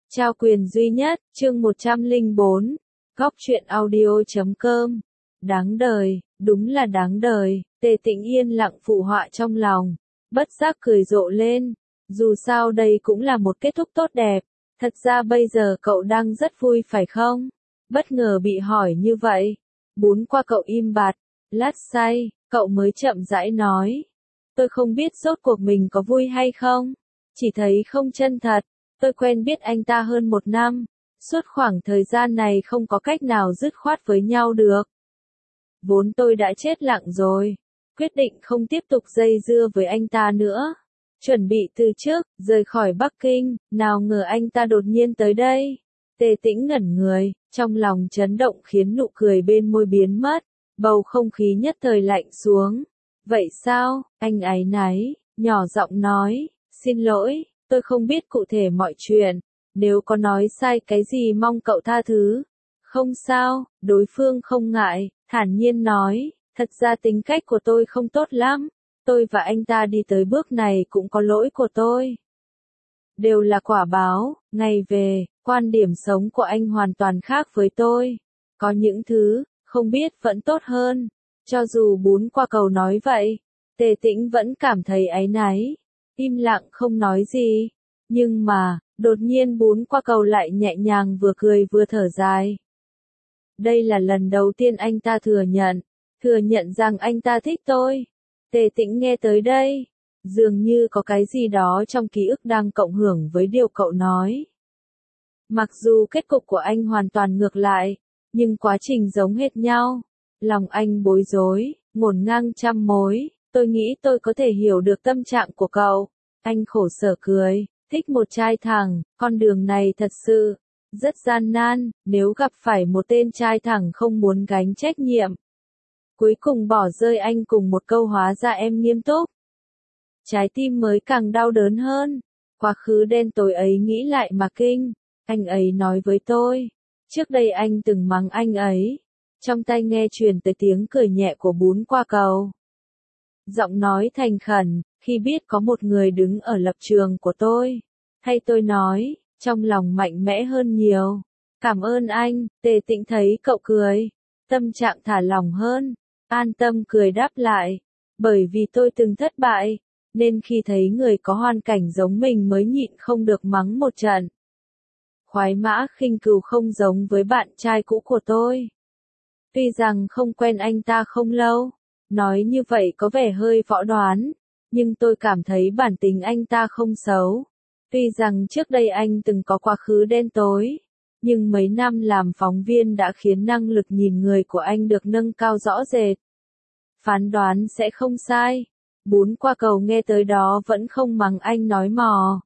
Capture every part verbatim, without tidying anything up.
Trao quyền duy nhất, chương một trăm lẻ bốn, góc truyện audio chấm com. Đáng đời, đúng là đáng đời, Tề Tĩnh yên lặng phụ họa trong lòng, bất giác cười rộ lên. Dù sao đây cũng là một kết thúc tốt đẹp, thật ra bây giờ cậu đang rất vui phải không? Bất ngờ bị hỏi như vậy, bún qua cậu im bặt, lát say, cậu mới chậm rãi nói. Tôi không biết rốt cuộc mình có vui hay không, chỉ thấy không chân thật. Tôi quen biết anh ta hơn một năm, suốt khoảng thời gian này không có cách nào dứt khoát với nhau được. Vốn tôi đã chết lặng rồi, quyết định không tiếp tục dây dưa với anh ta nữa. Chuẩn bị từ trước, rời khỏi Bắc Kinh, nào ngờ anh ta đột nhiên tới đây. Tề Tĩnh ngẩn người, trong lòng chấn động khiến nụ cười bên môi biến mất, bầu không khí nhất thời lạnh xuống. Vậy sao, anh áy náy, nhỏ giọng nói, xin lỗi. Tôi không biết cụ thể mọi chuyện, nếu có nói sai cái gì mong cậu tha thứ. Không sao, đối phương không ngại, thản nhiên nói, thật ra tính cách của tôi không tốt lắm, tôi và anh ta đi tới bước này cũng có lỗi của tôi. Đều là quả báo, ngày về, quan điểm sống của anh hoàn toàn khác với tôi. Có những thứ, không biết vẫn tốt hơn, cho dù bún qua cầu nói vậy, Tề Tĩnh vẫn cảm thấy áy náy. Im lặng không nói gì, nhưng mà, đột nhiên bún qua cầu lại nhẹ nhàng vừa cười vừa thở dài. Đây là lần đầu tiên anh ta thừa nhận, thừa nhận rằng anh ta thích tôi. Tề Tĩnh nghe tới đây, dường như có cái gì đó trong ký ức đang cộng hưởng với điều cậu nói. Mặc dù kết cục của anh hoàn toàn ngược lại, nhưng quá trình giống hệt nhau. Lòng anh bối rối, ngổn ngang trăm mối. Tôi nghĩ tôi có thể hiểu được tâm trạng của cậu. Anh khổ sở cười, thích một trai thẳng, con đường này thật sự rất gian nan, nếu gặp phải một tên trai thẳng không muốn gánh trách nhiệm. Cuối cùng bỏ rơi anh cùng một câu hóa ra em nghiêm túc. Trái tim mới càng đau đớn hơn. Quá khứ đen tối ấy nghĩ lại mà kinh. Anh ấy nói với tôi, trước đây anh từng mắng anh ấy. Trong tai nghe truyền tới tiếng cười nhẹ của bún qua cầu. Giọng nói thành khẩn, khi biết có một người đứng ở lập trường của tôi. Hay tôi nói, trong lòng mạnh mẽ hơn nhiều. Cảm ơn anh, Tề Tĩnh thấy cậu cười. Tâm trạng thả lỏng hơn, an tâm cười đáp lại. Bởi vì tôi từng thất bại, nên khi thấy người có hoàn cảnh giống mình mới nhịn không được mắng một trận. Khoái Mã Khinh Cừu không giống với bạn trai cũ của tôi. Tuy rằng không quen anh ta không lâu. Nói như vậy có vẻ hơi võ đoán, nhưng tôi cảm thấy bản tính anh ta không xấu. Tuy rằng trước đây anh từng có quá khứ đen tối, nhưng mấy năm làm phóng viên đã khiến năng lực nhìn người của anh được nâng cao rõ rệt. Phán đoán sẽ không sai. Bún qua cầu nghe tới đó vẫn không mắng anh nói mò.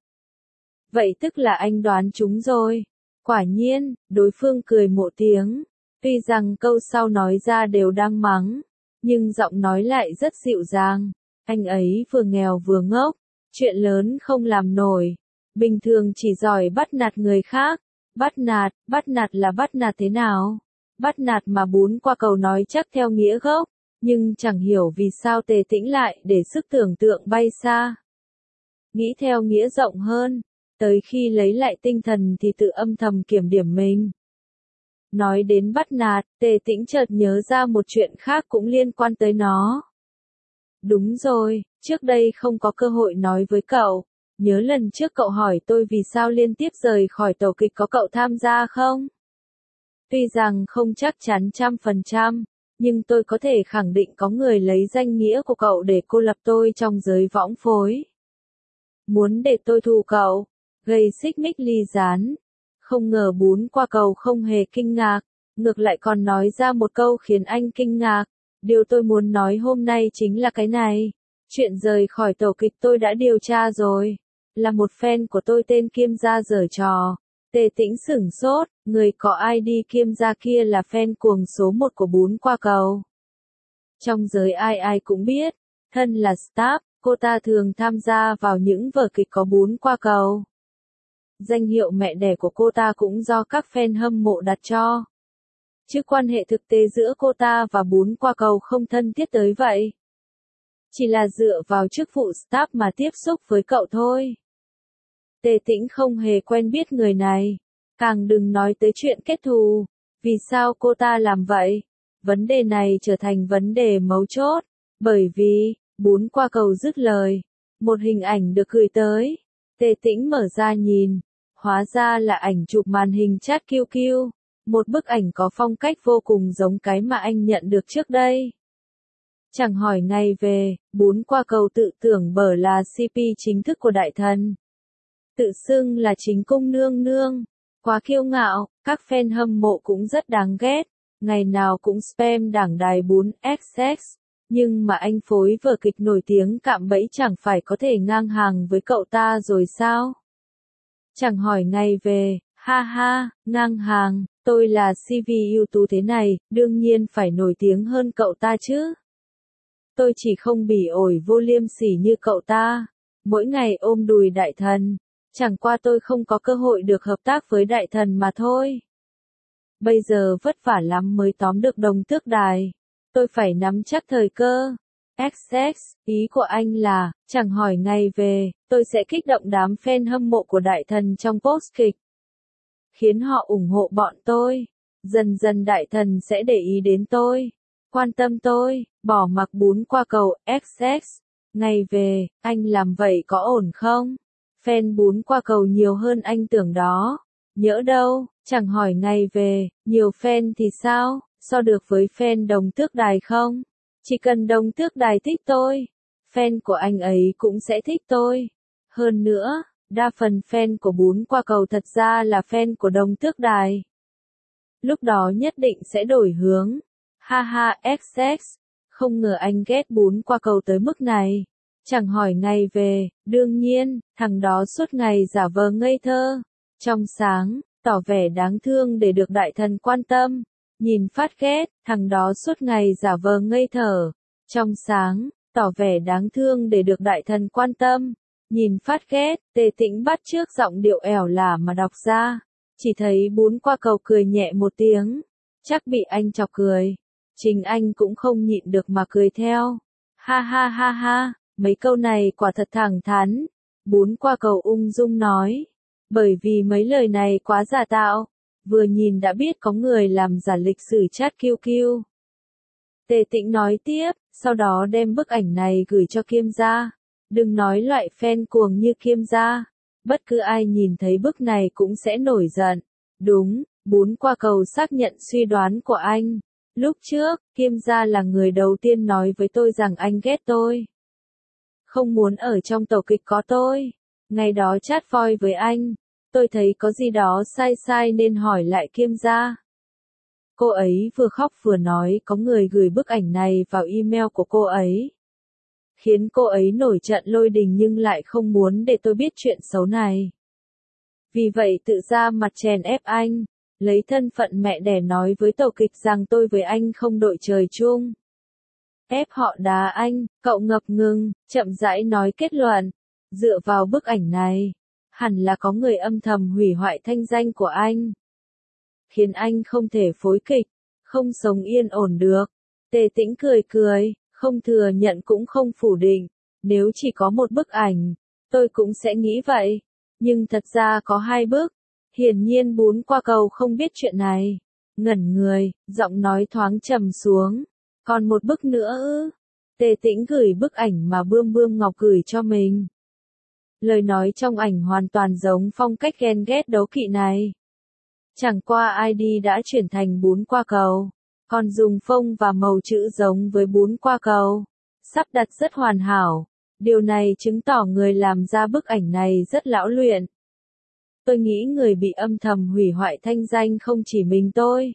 Vậy tức là anh đoán trúng rồi. Quả nhiên, đối phương cười một tiếng. Tuy rằng câu sau nói ra đều đang mắng, nhưng giọng nói lại rất dịu dàng. Anh ấy vừa nghèo vừa ngốc, chuyện lớn không làm nổi. Bình thường chỉ giỏi bắt nạt người khác. Bắt nạt, bắt nạt là bắt nạt thế nào? Bắt nạt mà bún qua cầu nói chắc theo nghĩa gốc, nhưng chẳng hiểu vì sao Tề Tĩnh lại để sức tưởng tượng bay xa. Nghĩ theo nghĩa rộng hơn, tới khi lấy lại tinh thần thì tự âm thầm kiểm điểm mình. Nói đến bắt nạt, Tề Tĩnh chợt nhớ ra một chuyện khác cũng liên quan tới nó. Đúng rồi, trước đây không có cơ hội nói với cậu. Nhớ lần trước cậu hỏi tôi vì sao liên tiếp rời khỏi tổ kịch có cậu tham gia không? Tuy rằng không chắc chắn trăm phần trăm, nhưng tôi có thể khẳng định có người lấy danh nghĩa của cậu để cô lập tôi trong giới võng phối. Muốn để tôi thù cậu, gây xích mích ly gián. Không ngờ bún qua cầu không hề kinh ngạc, ngược lại còn nói ra một câu khiến anh kinh ngạc. Điều tôi muốn nói hôm nay chính là cái này. Chuyện rời khỏi tổ kịch tôi đã điều tra rồi. Là một fan của tôi tên Kiêm Gia giở trò. Tề Tĩnh sửng sốt, người có i đê Kiêm Gia kia là fan cuồng số một của bún qua cầu. Trong giới ai ai cũng biết, thân là staff, cô ta thường tham gia vào những vở kịch có bún qua cầu. Danh hiệu mẹ đẻ của cô ta cũng do các fan hâm mộ đặt cho. Chứ quan hệ thực tế giữa cô ta và bún qua cầu không thân thiết tới vậy. Chỉ là dựa vào chức vụ staff mà tiếp xúc với cậu thôi. Tề Tĩnh không hề quen biết người này, càng đừng nói tới chuyện kết thù. Vì sao cô ta làm vậy? Vấn đề này trở thành vấn đề mấu chốt, bởi vì, bún qua cầu dứt lời, một hình ảnh được gửi tới. Tề Tĩnh mở ra nhìn, hóa ra là ảnh chụp màn hình chat quy quy, một bức ảnh có phong cách vô cùng giống cái mà anh nhận được trước đây. Chẳng hỏi ngày về, bún qua cầu tự tưởng bở là xê pê chính thức của đại thần. Tự xưng là chính cung nương nương. Quá kiêu ngạo, các fan hâm mộ cũng rất đáng ghét. Ngày nào cũng spam đảng đài bún ích ích. Nhưng mà anh phối vở kịch nổi tiếng cạm bẫy chẳng phải có thể ngang hàng với cậu ta rồi sao? Chẳng hỏi ngày về, ha ha, ngang hàng, tôi là xê vê ưu tú thế này, đương nhiên phải nổi tiếng hơn cậu ta chứ. Tôi chỉ không bỉ ổi vô liêm sỉ như cậu ta, mỗi ngày ôm đùi đại thần, chẳng qua tôi không có cơ hội được hợp tác với đại thần mà thôi. Bây giờ vất vả lắm mới tóm được Đồng Tước Đài, tôi phải nắm chắc thời cơ. ích ích, ý của anh là, chẳng hỏi ngày về, tôi sẽ kích động đám fan hâm mộ của đại thần trong post kịch, khiến họ ủng hộ bọn tôi, dần dần đại thần sẽ để ý đến tôi, quan tâm tôi, bỏ mặc bún qua cầu ích ích. Ngày về, anh làm vậy có ổn không? Fan bún qua cầu nhiều hơn anh tưởng đó. Nhỡ đâu, chẳng hỏi ngày về, nhiều fan thì sao, so được với fan Đồng Tước Đài không? Chỉ cần Đồng Tước Đài thích tôi, fan của anh ấy cũng sẽ thích tôi. Hơn nữa, đa phần fan của bún qua cầu thật ra là fan của Đồng Tước Đài. Lúc đó nhất định sẽ đổi hướng. Ha ha ích ích, không ngờ anh ghét bún qua cầu tới mức này. Chẳng hỏi ngày về, đương nhiên, thằng đó suốt ngày giả vờ ngây thơ, trong sáng, tỏ vẻ đáng thương để được đại thần quan tâm. Nhìn phát ghét, thằng đó suốt ngày giả vờ ngây thở, trong sáng, tỏ vẻ đáng thương để được đại thần quan tâm. Nhìn phát ghét, Tề Tĩnh bắt chước giọng điệu ẻo lả mà đọc ra, chỉ thấy bún qua cầu cười nhẹ một tiếng, chắc bị anh chọc cười. Chính anh cũng không nhịn được mà cười theo. Ha ha ha ha, mấy câu này quả thật thẳng thắn. Bún qua cầu ung dung nói. Bởi vì mấy lời này quá giả tạo. Vừa nhìn đã biết có người làm giả lịch sử chat quy quy. Tề Tĩnh nói tiếp, sau đó đem bức ảnh này gửi cho Kiêm gia. Đừng nói loại fan cuồng như Kiêm gia. Bất cứ ai nhìn thấy bức này cũng sẽ nổi giận. Đúng, bún qua cầu xác nhận suy đoán của anh. Lúc trước, Kiêm gia là người đầu tiên nói với tôi rằng anh ghét tôi. Không muốn ở trong tổ kịch có tôi. Ngày đó chat voi với anh, tôi thấy có gì đó sai sai nên hỏi lại Kiêm gia. Cô ấy vừa khóc vừa nói có người gửi bức ảnh này vào email của cô ấy. Khiến cô ấy nổi trận lôi đình nhưng lại không muốn để tôi biết chuyện xấu này. Vì vậy tự ra mặt chèn ép anh. Lấy thân phận mẹ đẻ nói với tổ kịch rằng tôi với anh không đội trời chung. Ép họ đá anh, cậu ngập ngừng, chậm rãi nói kết luận. Dựa vào bức ảnh này, hẳn là có người âm thầm hủy hoại thanh danh của anh. Khiến anh không thể phối kịch, không sống yên ổn được. Tề Tĩnh cười cười, không thừa nhận cũng không phủ định. Nếu chỉ có một bức ảnh, tôi cũng sẽ nghĩ vậy. Nhưng thật ra có hai bức. Hiển nhiên bún qua cầu không biết chuyện này. Ngẩn người, giọng nói thoáng trầm xuống. Còn một bức nữa ư? Tề Tĩnh gửi bức ảnh mà Bươm Bươm Ngọc gửi cho mình. Lời nói trong ảnh hoàn toàn giống phong cách ghen ghét đố kỵ này. Chẳng qua i đê đã chuyển thành bún qua cầu. Còn dùng phông và màu chữ giống với bún qua cầu. Sắp đặt rất hoàn hảo. Điều này chứng tỏ người làm ra bức ảnh này rất lão luyện. Tôi nghĩ người bị âm thầm hủy hoại thanh danh không chỉ mình tôi.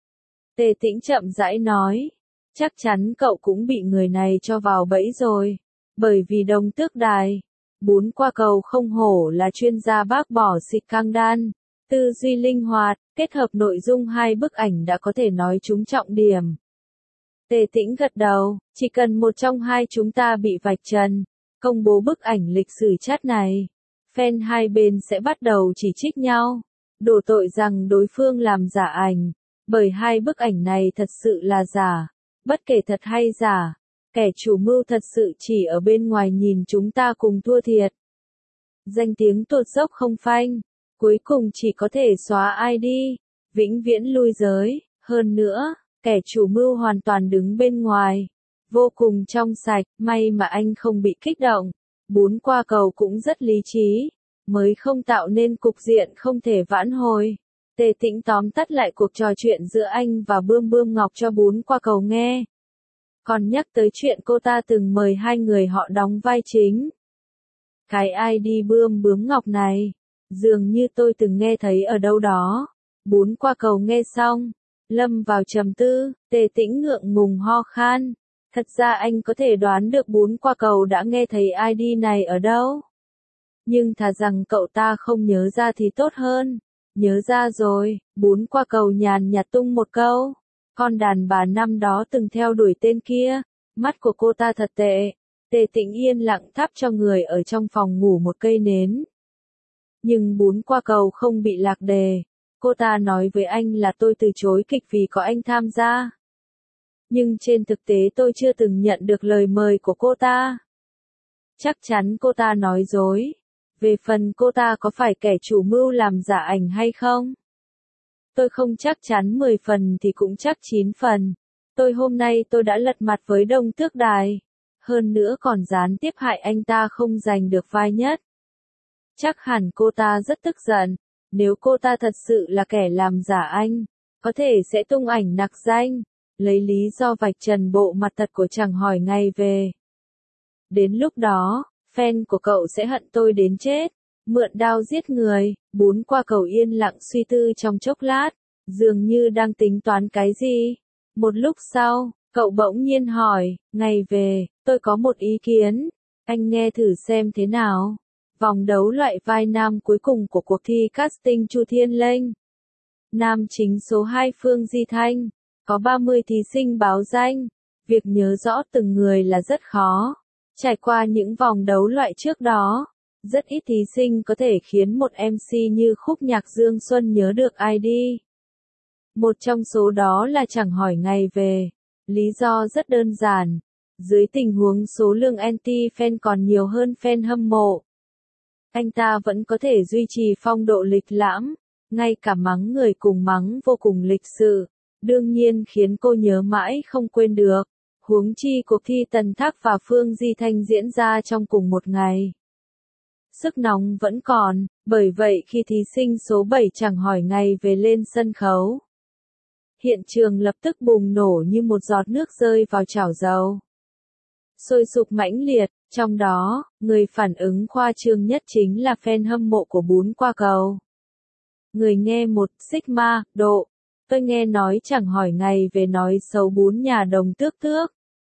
Tề Tĩnh chậm rãi nói. Chắc chắn cậu cũng bị người này cho vào bẫy rồi. Bởi vì Đồng Tước Đài, bún qua cầu không hổ là chuyên gia bác bỏ xịt căng đan. Tư duy linh hoạt, kết hợp nội dung hai bức ảnh đã có thể nói trúng trọng điểm. Tề Tĩnh gật đầu, chỉ cần một trong hai chúng ta bị vạch trần, công bố bức ảnh lịch sử chat này. Fan hai bên sẽ bắt đầu chỉ trích nhau, đổ tội rằng đối phương làm giả ảnh, bởi hai bức ảnh này thật sự là giả, bất kể thật hay giả, kẻ chủ mưu thật sự chỉ ở bên ngoài nhìn chúng ta cùng thua thiệt. danh tiếng tụt dốc không phanh, cuối cùng chỉ có thể xóa i đê, vĩnh viễn lui giới, hơn nữa, kẻ chủ mưu hoàn toàn đứng bên ngoài, vô cùng trong sạch, may mà anh không bị kích động, bún qua cầu cũng rất lý trí, mới không tạo nên cục diện không thể vãn hồi. Tề Tĩnh tóm tắt lại cuộc trò chuyện giữa anh và Bươm Bươm Ngọc cho bún qua cầu nghe. Còn nhắc tới chuyện cô ta từng mời hai người họ đóng vai chính. Cái i đê Bươm Bướm Ngọc này, dường như tôi từng nghe thấy ở đâu đó. Bún qua cầu nghe xong, lâm vào trầm tư, Tề Tĩnh ngượng ngùng ho khan. Thật ra anh có thể đoán được bún qua cầu đã nghe thấy i đê này ở đâu. Nhưng thà rằng cậu ta không nhớ ra thì tốt hơn. Nhớ ra rồi, bún qua cầu nhàn nhạt tung một câu. Con đàn bà năm đó từng theo đuổi tên kia, mắt của cô ta thật tệ. Tề Tĩnh yên lặng thắp cho người ở trong phòng ngủ một cây nến. Nhưng bún qua cầu không bị lạc đề. Cô ta nói với anh là tôi từ chối kịch vì có anh tham gia. Nhưng trên thực tế tôi chưa từng nhận được lời mời của cô ta. Chắc chắn cô ta nói dối. Về phần cô ta có phải kẻ chủ mưu làm giả ảnh hay không? Tôi không chắc chắn mười phần thì cũng chắc chín phần. Tôi hôm nay tôi đã lật mặt với Đông Tước Đài. Hơn nữa còn gián tiếp hại anh ta không giành được vai nhất. Chắc hẳn cô ta rất tức giận. Nếu cô ta thật sự là kẻ làm giả anh, có thể sẽ tung ảnh nặc danh, lấy lý do vạch trần bộ mặt thật của chàng hỏi ngay về. Đến lúc đó, fan của cậu sẽ hận tôi đến chết, mượn đao giết người. Bún qua cầu yên lặng suy tư trong chốc lát, dường như đang tính toán cái gì. Một lúc sau, cậu bỗng nhiên hỏi, ngày về, tôi có một ý kiến, anh nghe thử xem thế nào. Vòng đấu loại vai nam cuối cùng của cuộc thi casting Chu Thiên Lênh. Nam chính số hai Phương Di Thanh, có ba mươi thí sinh báo danh, việc nhớ rõ từng người là rất khó. Trải qua những vòng đấu loại trước đó, rất ít thí sinh có thể khiến một em xê như khúc nhạc Dương Xuân nhớ được i đê. Một trong số đó là chẳng hỏi ngày về. Lý do rất đơn giản. Dưới tình huống số lượng anti-fan còn nhiều hơn fan hâm mộ, anh ta vẫn có thể duy trì phong độ lịch lãm, ngay cả mắng người cùng mắng vô cùng lịch sự, đương nhiên khiến cô nhớ mãi không quên được. Huống chi cuộc thi Tần Thác và Phương Di Thanh diễn ra trong cùng một ngày. Sức nóng vẫn còn, bởi vậy khi thí sinh số bảy chẳng hỏi ngày về lên sân khấu, hiện trường lập tức bùng nổ như một giọt nước rơi vào chảo dầu. Sôi sục mãnh liệt, trong đó, người phản ứng khoa trương nhất chính là fan hâm mộ của bún qua cầu. Người nghe một sigma độ, tôi nghe nói chẳng hỏi ngày về nói xấu bún nhà Đồng Tước Tước.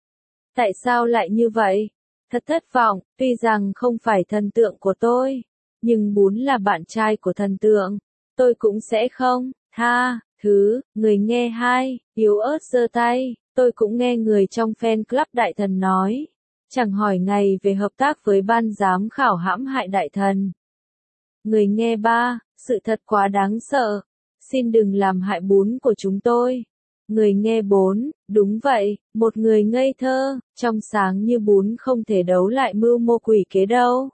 Tại sao lại như vậy? Thật thất vọng, tuy rằng không phải thần tượng của tôi, nhưng bún là bạn trai của thần tượng, tôi cũng sẽ không tha thứ. Người nghe hai, yếu ớt giơ tay, tôi cũng nghe người trong fan club Đại Thần nói, chẳng hỏi ngày về hợp tác với ban giám khảo hãm hại Đại Thần. Người nghe ba, sự thật quá đáng sợ, xin đừng làm hại bún của chúng tôi. Người nghe bốn, đúng vậy, một người ngây thơ, trong sáng như bún không thể đấu lại mưu mô quỷ kế đâu.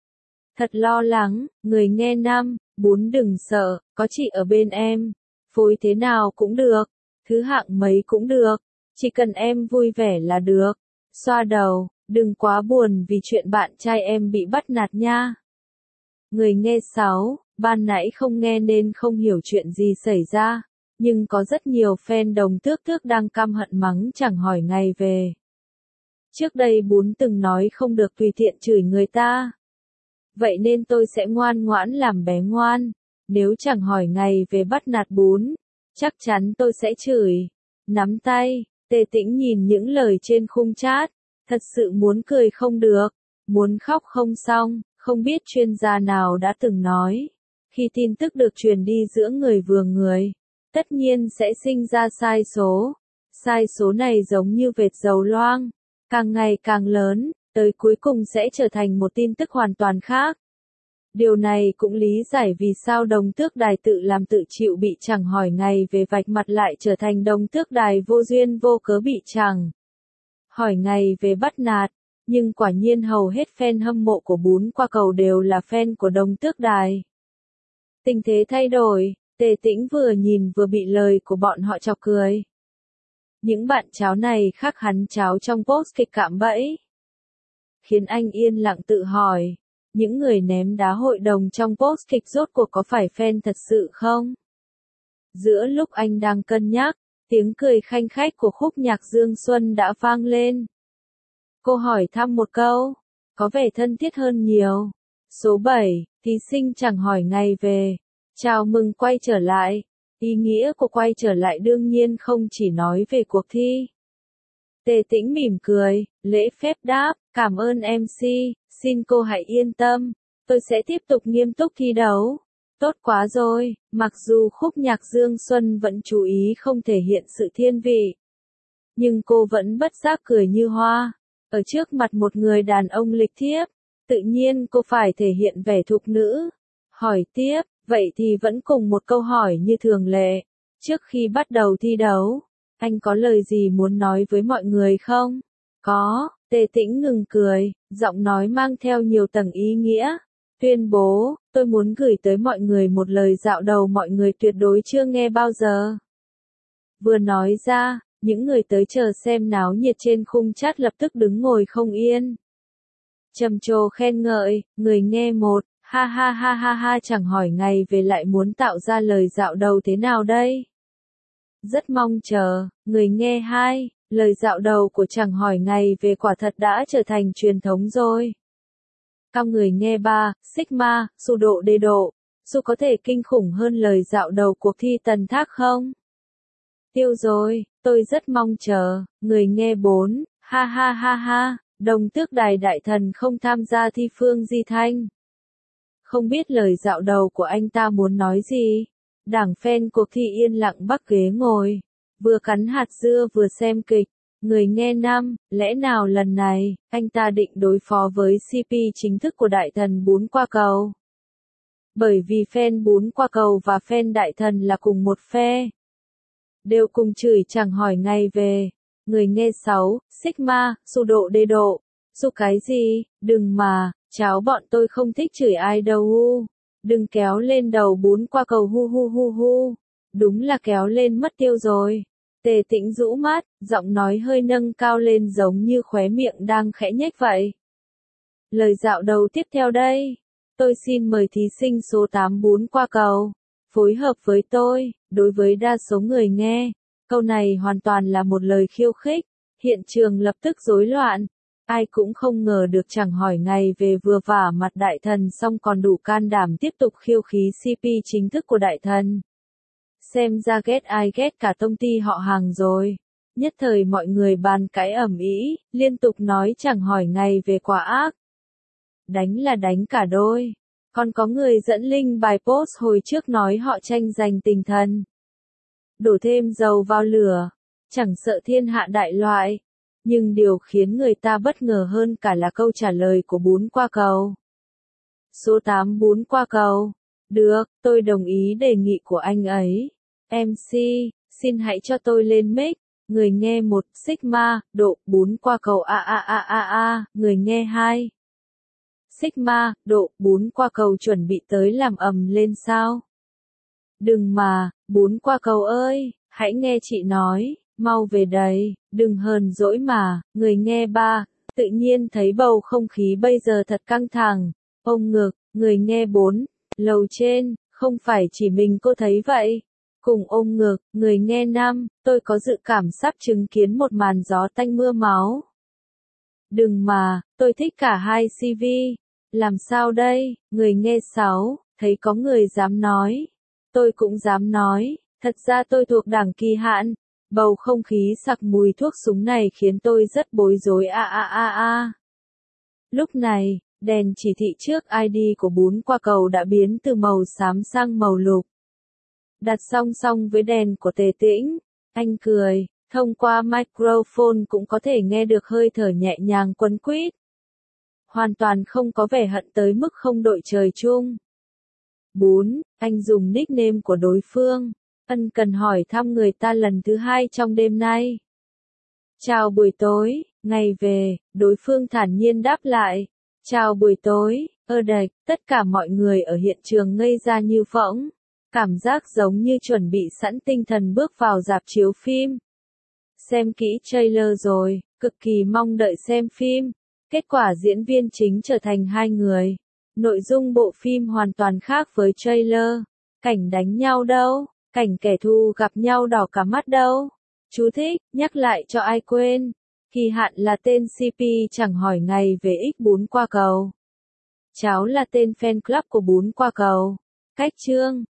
Thật lo lắng. Người nghe năm, bún đừng sợ, có chị ở bên em, phối thế nào cũng được, thứ hạng mấy cũng được, chỉ cần em vui vẻ là được. Xoa đầu, đừng quá buồn vì chuyện bạn trai em bị bắt nạt nha. Người nghe sáu, ban nãy không nghe nên không hiểu chuyện gì xảy ra, nhưng có rất nhiều fan Đồng Tước Tước đang căm hận mắng chẳng hỏi ngày về. Trước đây bún từng nói không được tùy tiện chửi người ta. Vậy nên tôi sẽ ngoan ngoãn làm bé ngoan. Nếu chẳng hỏi ngày về bắt nạt bún, chắc chắn tôi sẽ chửi. Nắm tay, Tề Tĩnh nhìn những lời trên khung chat, thật sự muốn cười không được, muốn khóc không xong, không biết chuyên gia nào đã từng nói, khi tin tức được truyền đi giữa người vừa người, tất nhiên sẽ sinh ra sai số. Sai số này giống như vệt dầu loang, càng ngày càng lớn, tới cuối cùng sẽ trở thành một tin tức hoàn toàn khác. Điều này cũng lý giải vì sao Đồng Tước Đài tự làm tự chịu bị chẳng hỏi ngày về vạch mặt lại trở thành Đồng Tước Đài vô duyên vô cớ bị chẳng hỏi ngày về bắt nạt. Nhưng quả nhiên hầu hết fan hâm mộ của bún qua cầu đều là fan của Đồng Tước Đài. Tình thế thay đổi, Tề Tĩnh vừa nhìn vừa bị lời của bọn họ chọc cười. Những bạn cháo này khác hắn cháo trong post kịch cạm bẫy. Khiến anh yên lặng tự hỏi, những người ném đá hội đồng trong post kịch rốt cuộc có phải fan thật sự không? Giữa lúc anh đang cân nhắc, tiếng cười khanh khách của khúc nhạc Dương Xuân đã vang lên. Cô hỏi thăm một câu, có vẻ thân thiết hơn nhiều. Số bảy, thí sinh chẳng hỏi ngày về. Chào mừng quay trở lại. Ý nghĩa của quay trở lại đương nhiên không chỉ nói về cuộc thi. Tề Tĩnh mỉm cười, lễ phép đáp, cảm ơn em xê, xin cô hãy yên tâm, tôi sẽ tiếp tục nghiêm túc thi đấu. Tốt quá rồi, mặc dù khúc nhạc Dương Xuân vẫn chú ý không thể hiện sự thiên vị. Nhưng cô vẫn bất giác cười như hoa. Ở trước mặt một người đàn ông lịch thiệp, tự nhiên cô phải thể hiện vẻ thục nữ. Hỏi tiếp, vậy thì vẫn cùng một câu hỏi như thường lệ. Trước khi bắt đầu thi đấu, anh có lời gì muốn nói với mọi người không? Có, Tề Tĩnh ngừng cười, giọng nói mang theo nhiều tầng ý nghĩa. Tuyên bố, tôi muốn gửi tới mọi người một lời dạo đầu mọi người tuyệt đối chưa nghe bao giờ. Vừa nói ra, những người tới chờ xem náo nhiệt trên khung chat lập tức đứng ngồi không yên. Trầm trồ khen ngợi, người nghe một, ha ha ha ha ha chẳng hỏi ngày về lại muốn tạo ra lời dạo đầu thế nào đây? Rất mong chờ, người nghe hai, lời dạo đầu của chẳng hỏi ngày về quả thật đã trở thành truyền thống rồi. Cao người nghe ba, Sigma, su độ đê độ, su có thể kinh khủng hơn lời dạo đầu cuộc thi Tần Thác không? Tiêu rồi, tôi rất mong chờ, người nghe bốn, ha ha ha ha, Đồng Tước Đài đại thần không tham gia thi Phương Di Thanh. Không biết lời dạo đầu của anh ta muốn nói gì? Đảng fan cuộc thi yên lặng bắc ghế ngồi, vừa cắn hạt dưa vừa xem kịch. Người nghe năm, lẽ nào lần này, anh ta định đối phó với xê pê chính thức của đại thần bún qua cầu? Bởi vì fan bún qua cầu và fan đại thần là cùng một phe. Đều cùng chửi chẳng hỏi ngày về. Người nghe sáu, Sigma, su độ đê độ. Su cái gì, đừng mà, cháu bọn tôi không thích chửi ai đâu hu. Đừng kéo lên đầu bún qua cầu hu hu hu hu. Đúng là kéo lên mất tiêu rồi. Tề Tĩnh rũ mắt, giọng nói hơi nâng cao lên giống như khóe miệng đang khẽ nhếch vậy. Lời dạo đầu tiếp theo đây. Tôi xin mời thí sinh số tám bún qua cầu. Phối hợp với tôi, đối với đa số người nghe. Câu này hoàn toàn là một lời khiêu khích. Hiện trường lập tức rối loạn. Ai cũng không ngờ được chẳng hỏi ngày về vừa vả mặt đại thần xong còn đủ can đảm tiếp tục khiêu khí xê pê chính thức của đại thần. Xem ra ghét ai ghét cả công ty họ hàng rồi. Nhất thời mọi người bàn cãi ầm ĩ, liên tục nói chẳng hỏi ngày về quả ác. Đánh là đánh cả đôi. Còn có người dẫn link bài post hồi trước nói họ tranh giành tình thần. Đổ thêm dầu vào lửa. Chẳng sợ thiên hạ đại loại. Nhưng điều khiến người ta bất ngờ hơn cả là câu trả lời của bún qua cầu. Số tám bún qua cầu. Được, tôi đồng ý đề nghị của anh ấy. em xê, xin hãy cho tôi lên mic. Người nghe một, Sigma, độ, bún qua cầu a a a a a, người nghe hai. Sigma, độ, bún qua cầu chuẩn bị tới làm ầm lên sao? Đừng mà, bún qua cầu ơi, hãy nghe chị nói, mau về đây, đừng hờn dỗi mà, người nghe ba, tự nhiên thấy bầu không khí bây giờ thật căng thẳng. Ôm ngực, người nghe bốn, lầu trên, không phải chỉ mình cô thấy vậy. Cùng ôm ngực, người nghe năm, tôi có dự cảm sắp chứng kiến một màn gió tanh mưa máu. Đừng mà, tôi thích cả hai xê vê. Làm sao đây, người nghe sáu, thấy có người dám nói. Tôi cũng dám nói, thật ra tôi thuộc đảng Kỳ Hạn. Bầu không khí sặc mùi thuốc súng này khiến tôi rất bối rối a a a a. Lúc này, đèn chỉ thị trước i đê của bún qua cầu đã biến từ màu xám sang màu lục. Đặt song song với đèn của Tề Tĩnh, anh cười, thông qua microphone cũng có thể nghe được hơi thở nhẹ nhàng quấn quýt. Hoàn toàn không có vẻ hận tới mức không đội trời chung. bốn. Anh dùng nickname của đối phương, ân cần hỏi thăm người ta lần thứ hai trong đêm nay. Chào buổi tối, Ngày về, đối phương thản nhiên đáp lại. Chào buổi tối, ơ đạch, tất cả mọi người ở hiện trường ngây ra như phỗng. Cảm giác giống như chuẩn bị sẵn tinh thần bước vào rạp chiếu phim. Xem kỹ trailer rồi, cực kỳ mong đợi xem phim. Kết quả diễn viên chính trở thành hai người. Nội dung bộ phim hoàn toàn khác với trailer. Cảnh đánh nhau đâu, cảnh kẻ thù gặp nhau đỏ cả mắt đâu. Chú thích, nhắc lại cho ai quên. Kỳ hạn là tên xê pê chẳng hỏi ngày về ích bún qua cầu. Cháu là tên fan club của bún qua cầu. Cách chương